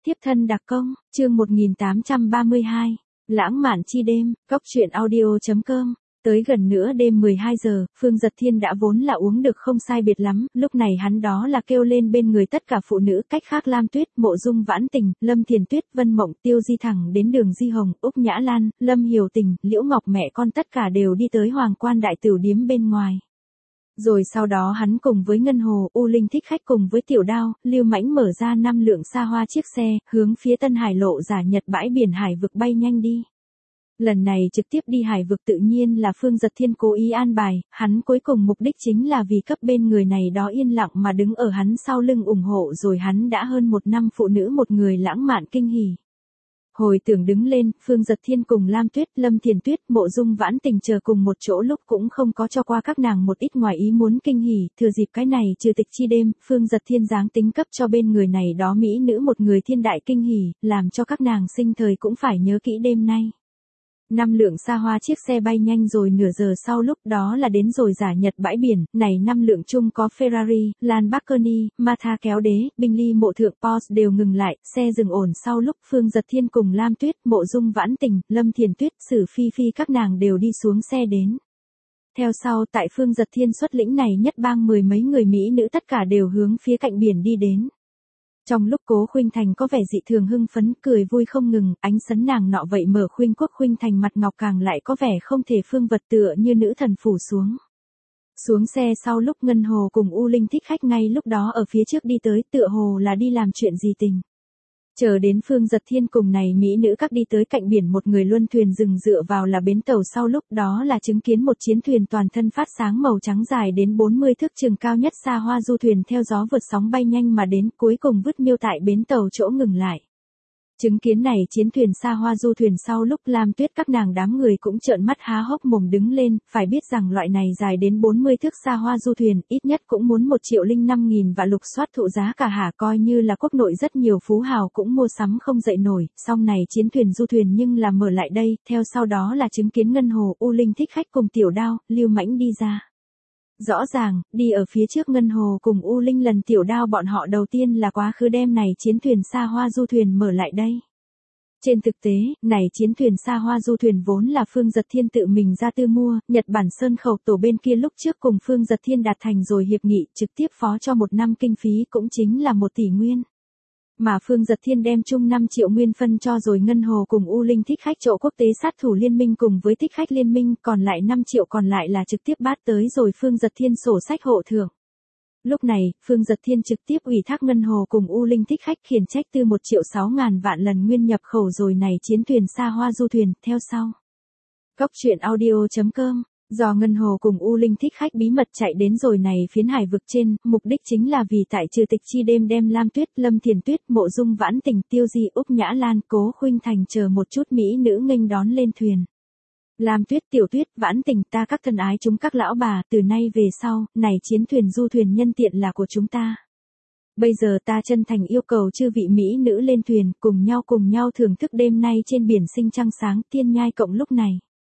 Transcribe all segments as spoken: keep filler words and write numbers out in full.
Tiếp thân đặc công, chương một nghìn tám trăm ba mươi hai, lãng mạn chi đêm, góc truyện audio chấm com. Tới gần nửa đêm mười hai giờ, Phương Dật Thiên đã vốn là uống được không sai biệt lắm, lúc này hắn đó là kêu lên bên người tất cả phụ nữ, cách khác Lam Tuyết, Mộ Dung Vãn Tình, Lâm Thiền Tuyết, Vân Mộng, Tiêu Di thẳng đến Đường Di Hồng, Úc Nhã Lan, Lâm Hiểu Tình, Liễu Ngọc mẹ con tất cả đều đi tới Hoàng Quan đại tửu điếm bên ngoài. Rồi sau đó hắn cùng với Ngân Hồ, U Linh Thích Khách cùng với Tiểu Đao, Lưu Mãnh mở ra năm lượng xa hoa chiếc xe, hướng phía Tân Hải Lộ giả Nhật bãi biển hải vực bay nhanh đi. Lần này trực tiếp đi hải vực tự nhiên là Phương Dật Thiên cố ý an bài, hắn cuối cùng mục đích chính là vì cấp bên người này đó yên lặng mà đứng ở hắn sau lưng ủng hộ, rồi hắn đã hơn một năm phụ nữ một người lãng mạn kinh hỉ. Hồi tưởng đứng lên, Phương Dật Thiên cùng Lam Tuyết, Lâm Thiền Tuyết, Mộ Dung Vãn Tình chờ cùng một chỗ lúc cũng không có cho qua các nàng một ít ngoài ý muốn kinh hỉ, thừa dịp cái này trừ tịch chi đêm, Phương Dật Thiên giáng tính cấp cho bên người này đó mỹ nữ một người thiên đại kinh hỉ, làm cho các nàng sinh thời cũng phải nhớ kỹ đêm nay. Năm lượng xa hoa chiếc xe bay nhanh rồi nửa giờ sau lúc đó là đến rồi giả Nhật bãi biển, này năm lượng chung có Ferrari, Lamborghini, Martha kéo đế, Bentley mộ thượng Porsche đều ngừng lại, xe dừng ổn sau lúc Phương Dật Thiên cùng Lam Tuyết, Mộ Dung Vãn Tình, Lâm Thiền Tuyết, Sử Phi Phi các nàng đều đi xuống xe đến. Theo sau tại Phương Dật Thiên xuất lĩnh này nhất bang mười mấy người mỹ nữ tất cả đều hướng phía cạnh biển đi đến. Trong lúc Cố Khuynh Thành có vẻ dị thường hưng phấn, cười vui không ngừng, ánh sấn nàng nọ vậy mở Khuynh Quốc Khuynh Thành mặt ngọc càng lại có vẻ không thể phương vật tựa như nữ thần phủ xuống. Xuống xe sau lúc Ngân Hồ cùng U Linh Thích Khách ngay lúc đó ở phía trước đi tới tựa hồ là đi làm chuyện gì tình. Chờ đến Phương Dật Thiên cùng này mỹ nữ các đi tới cạnh biển một người luân thuyền dừng dựa vào là bến tàu sau lúc đó là chứng kiến một chiến thuyền toàn thân phát sáng màu trắng dài đến bốn mươi thước chừng cao nhất xa hoa du thuyền theo gió vượt sóng bay nhanh mà đến cuối cùng vứt miêu tại bến tàu chỗ ngừng lại. Chứng kiến này chiến thuyền xa hoa du thuyền sau lúc Lam Tuyết các nàng đám người cũng trợn mắt há hốc mồm đứng lên, phải biết rằng loại này dài đến bốn mươi thước xa hoa du thuyền ít nhất cũng muốn một triệu linh năm nghìn và lục soát thụ giá cả hả, coi như là quốc nội rất nhiều phú hào cũng mua sắm không dậy nổi, song này chiến thuyền du thuyền nhưng là mở lại đây, theo sau đó là chứng kiến Ngân Hồ, U Linh Thích Khách cùng Tiểu Đao, Lưu Mãnh đi ra. Rõ ràng, đi ở phía trước Ngân Hồ cùng U Linh lần Tiểu Đao bọn họ đầu tiên là quá khứ đem này chiến thuyền xa hoa du thuyền mở lại đây. Trên thực tế, này chiến thuyền xa hoa du thuyền vốn là Phương Dật Thiên tự mình ra tư mua, Nhật Bản Sơn Khẩu tổ bên kia lúc trước cùng Phương Dật Thiên đạt thành rồi hiệp nghị trực tiếp phó cho một năm kinh phí cũng chính là một tỷ nguyên. Mà Phương Dật Thiên đem chung năm triệu nguyên phân cho rồi Ngân Hồ cùng U Linh Thích Khách chỗ quốc tế sát thủ liên minh cùng với Thích Khách liên minh, còn lại năm triệu còn lại là trực tiếp bát tới rồi Phương Dật Thiên sổ sách hộ thưởng. Lúc này, Phương Dật Thiên trực tiếp ủy thác Ngân Hồ cùng U Linh Thích Khách khiển trách tư một triệu sáu ngàn vạn lần nguyên nhập khẩu rồi này chiến thuyền xa hoa du thuyền, theo sau. Góc truyện audio chấm com. Do Ngân Hồ cùng U Linh Thích Khách bí mật chạy đến rồi này phiến hải vực trên, mục đích chính là vì tại trừ tịch chi đêm đem Lam Tuyết, Lâm Thiền Tuyết, Mộ Dung Vãn Tình, Tiêu Di, Úc Nhã Lan, Cố Khuynh Thành chờ một chút mỹ nữ nghênh đón lên thuyền. Lam Tuyết, Tiểu Tuyết, Vãn Tình, ta các thân ái chúng các lão bà, từ nay về sau, này chiến thuyền du thuyền nhân tiện là của chúng ta. Bây giờ ta chân thành yêu cầu chư vị mỹ nữ lên thuyền, cùng nhau cùng nhau thưởng thức đêm nay trên biển sinh trăng sáng tiên nhai cộng lúc này.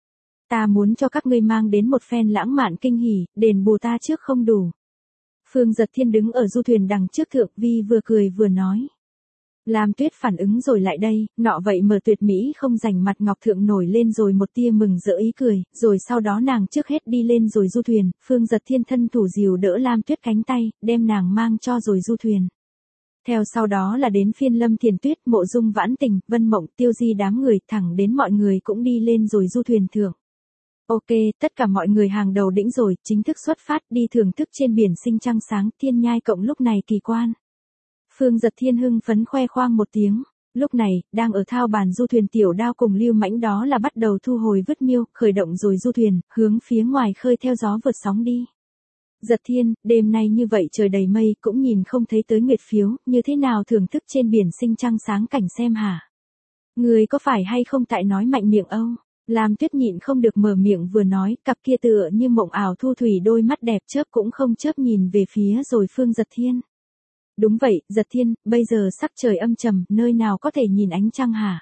Ta muốn cho các ngươi mang đến một phen lãng mạn kinh hỉ, đền bù ta trước không đủ. Phương Dật Thiên đứng ở du thuyền đằng trước thượng vi vừa cười vừa nói. Lam Tuyết phản ứng rồi lại đây, nọ vậy mở tuyệt mỹ không rảnh mặt ngọc thượng nổi lên rồi một tia mừng rỡ ý cười, rồi sau đó nàng trước hết đi lên rồi du thuyền, Phương Dật Thiên thân thủ dìu đỡ Lam Tuyết cánh tay, đem nàng mang cho rồi du thuyền. Theo sau đó là đến phiên Lâm Thiền Tuyết, Mộ Dung Vãn Tình, Vân Mộng, Tiêu Di đám người, thẳng đến mọi người cũng đi lên rồi du thuyền thượng. Ok, tất cả mọi người hàng đầu đĩnh rồi, chính thức xuất phát đi thưởng thức trên biển sinh trăng sáng tiên nhai cộng lúc này kỳ quan. Phương Dật Thiên hưng phấn khoe khoang một tiếng, lúc này, đang ở thao bàn du thuyền Tiểu Đao cùng Lưu Mãnh đó là bắt đầu thu hồi vứt miêu, khởi động rồi du thuyền, hướng phía ngoài khơi theo gió vượt sóng đi. Dật Thiên, đêm nay như vậy trời đầy mây cũng nhìn không thấy tới nguyệt phiếu, như thế nào thưởng thức trên biển sinh trăng sáng cảnh xem hả? Người có phải hay không tại nói mạnh miệng âu? Lam Tuyết nhịn không được mở miệng vừa nói, cặp kia tựa như mộng ảo thu thủy đôi mắt đẹp chớp cũng không chớp nhìn về phía rồi Phương Dật Thiên. Đúng vậy, Dật Thiên, bây giờ sắc trời âm trầm, nơi nào có thể nhìn ánh trăng hả?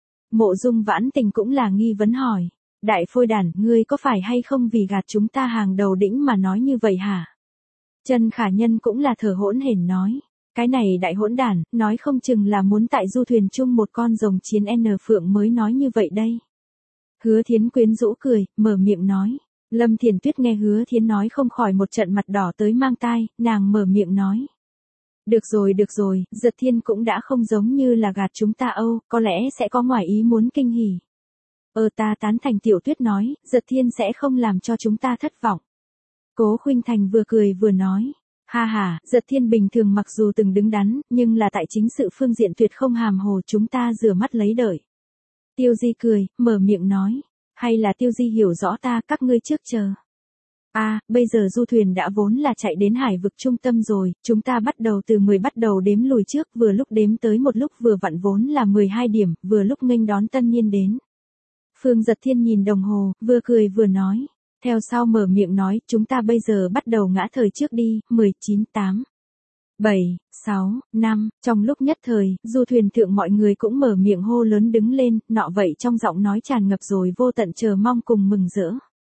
Mộ Dung Vãn Tình cũng là nghi vấn hỏi. Đại phôi đản, ngươi có phải hay không vì gạt chúng ta hàng đầu đĩnh mà nói như vậy hả? Trần Khả Nhân cũng là thở hỗn hển nói. Cái này đại hỗn đản, nói không chừng là muốn tại du thuyền chung một con rồng chiến N Phượng mới nói như vậy đây. Hứa Thiến quyến rũ cười, mở miệng nói. Lâm Thiền Tuyết nghe Hứa Thiến nói không khỏi một trận mặt đỏ tới mang tai, nàng mở miệng nói. Được rồi được rồi, Giật Thiên cũng đã không giống như là gạt chúng ta âu, có lẽ sẽ có ngoài ý muốn kinh hỉ. Ờ ta tán thành Tiểu Tuyết nói, Giật Thiên sẽ không làm cho chúng ta thất vọng. Cố Khuynh Thành vừa cười vừa nói. Ha ha, Giật Thiên bình thường mặc dù từng đứng đắn, nhưng là tại chính sự phương diện tuyệt không hàm hồ, chúng ta rửa mắt lấy đợi. Tiêu Di cười, mở miệng nói. Hay là Tiêu Di hiểu rõ ta, các ngươi trước chờ. À, bây giờ du thuyền đã vốn là chạy đến hải vực trung tâm rồi, chúng ta bắt đầu từ mười bắt đầu đếm lùi trước, vừa lúc đếm tới một lúc vừa vặn vốn là mười hai điểm, vừa lúc nghênh đón Tân Niên đến. Phương Giật Thiên nhìn đồng hồ, vừa cười vừa nói. Theo sau mở miệng nói, chúng ta bây giờ bắt đầu ngã thời trước đi, mười, chín, tám, bảy, sáu, năm, trong lúc nhất thời, du thuyền thượng mọi người cũng mở miệng hô lớn đứng lên, nọ vậy trong giọng nói tràn ngập rồi vô tận chờ mong cùng mừng rỡ.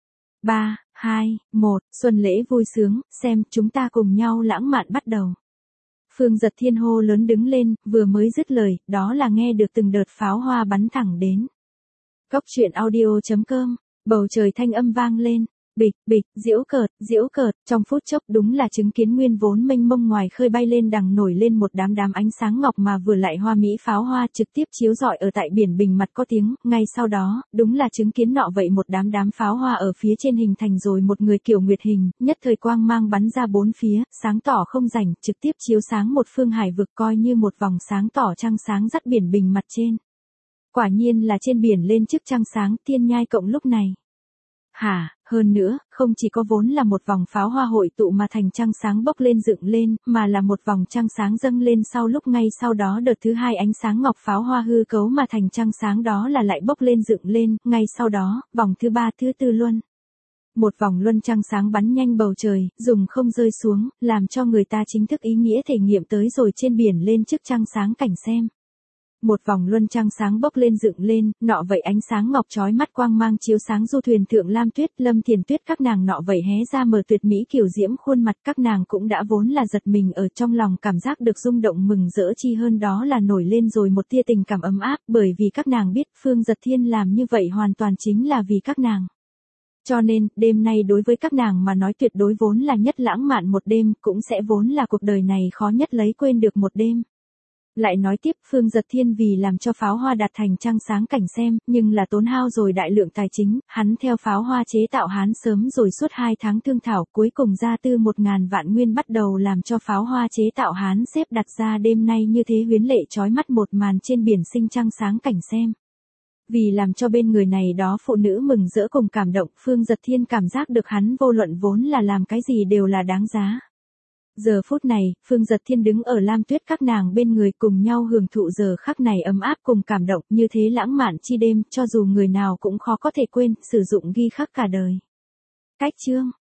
ba, hai, một, xuân lễ vui sướng, xem, chúng ta cùng nhau lãng mạn bắt đầu. Phương Giật Thiên hô lớn đứng lên, vừa mới dứt lời, đó là nghe được từng đợt pháo hoa bắn thẳng đến. Cốc truyện audio chấm com, bầu trời thanh âm vang lên. Bịch, bịch, diễu cợt, diễu cợt, trong phút chốc đúng là chứng kiến nguyên vốn mênh mông ngoài khơi bay lên đằng nổi lên một đám đám ánh sáng ngọc mà vừa lại hoa mỹ pháo hoa trực tiếp chiếu rọi ở tại biển bình mặt có tiếng, ngay sau đó, đúng là chứng kiến nọ vậy một đám đám pháo hoa ở phía trên hình thành rồi một người kiểu nguyệt hình, nhất thời quang mang bắn ra bốn phía, sáng tỏ không rảnh, trực tiếp chiếu sáng một phương hải vực coi như một vòng sáng tỏ trăng sáng dắt biển bình mặt trên. Quả nhiên là trên biển lên trước trăng sáng Tiên Nhai Cộng lúc này. Hả, hơn nữa, không chỉ có vốn là một vòng pháo hoa hội tụ mà thành trăng sáng bốc lên dựng lên, mà là một vòng trăng sáng dâng lên sau lúc ngay sau đó đợt thứ hai ánh sáng ngọc pháo hoa hư cấu mà thành trăng sáng đó là lại bốc lên dựng lên, ngay sau đó, vòng thứ ba thứ tư luân. Một vòng luân trăng sáng bắn nhanh bầu trời, dùng không rơi xuống, làm cho người ta chính thức ý nghĩa thể nghiệm tới rồi trên biển lên trước trăng sáng cảnh xem. Một vòng luân trăng sáng bốc lên dựng lên, nọ vậy ánh sáng ngọc chói mắt quang mang chiếu sáng du thuyền thượng Lam Tuyết, Lâm Thiền Tuyết các nàng nọ vậy hé ra mở tuyệt mỹ kiểu diễm khuôn mặt các nàng cũng đã vốn là giật mình ở trong lòng cảm giác được rung động mừng rỡ chi hơn đó là nổi lên rồi một tia tình cảm ấm áp bởi vì các nàng biết Phương Giật Thiên làm như vậy hoàn toàn chính là vì các nàng. Cho nên, đêm nay đối với các nàng mà nói tuyệt đối vốn là nhất lãng mạn một đêm, cũng sẽ vốn là cuộc đời này khó nhất lấy quên được một đêm. Lại nói tiếp Phương Giật Thiên vì làm cho pháo hoa đạt thành trăng sáng cảnh xem, nhưng là tốn hao rồi đại lượng tài chính, hắn theo pháo hoa chế tạo hán sớm rồi suốt hai tháng thương thảo cuối cùng ra tư một ngàn vạn nguyên bắt đầu làm cho pháo hoa chế tạo hán xếp đặt ra đêm nay như thế huyến lệ chói mắt một màn trên biển sinh trăng sáng cảnh xem. Vì làm cho bên người này đó phụ nữ mừng rỡ cùng cảm động, Phương Giật Thiên cảm giác được hắn vô luận vốn là làm cái gì đều là đáng giá. Giờ phút này, Phương Giật Thiên đứng ở Lam Tuyết các nàng bên người cùng nhau hưởng thụ giờ khắc này ấm áp cùng cảm động như thế lãng mạn chi đêm, cho dù người nào cũng khó có thể quên, sử dụng ghi khắc cả đời. Cách chương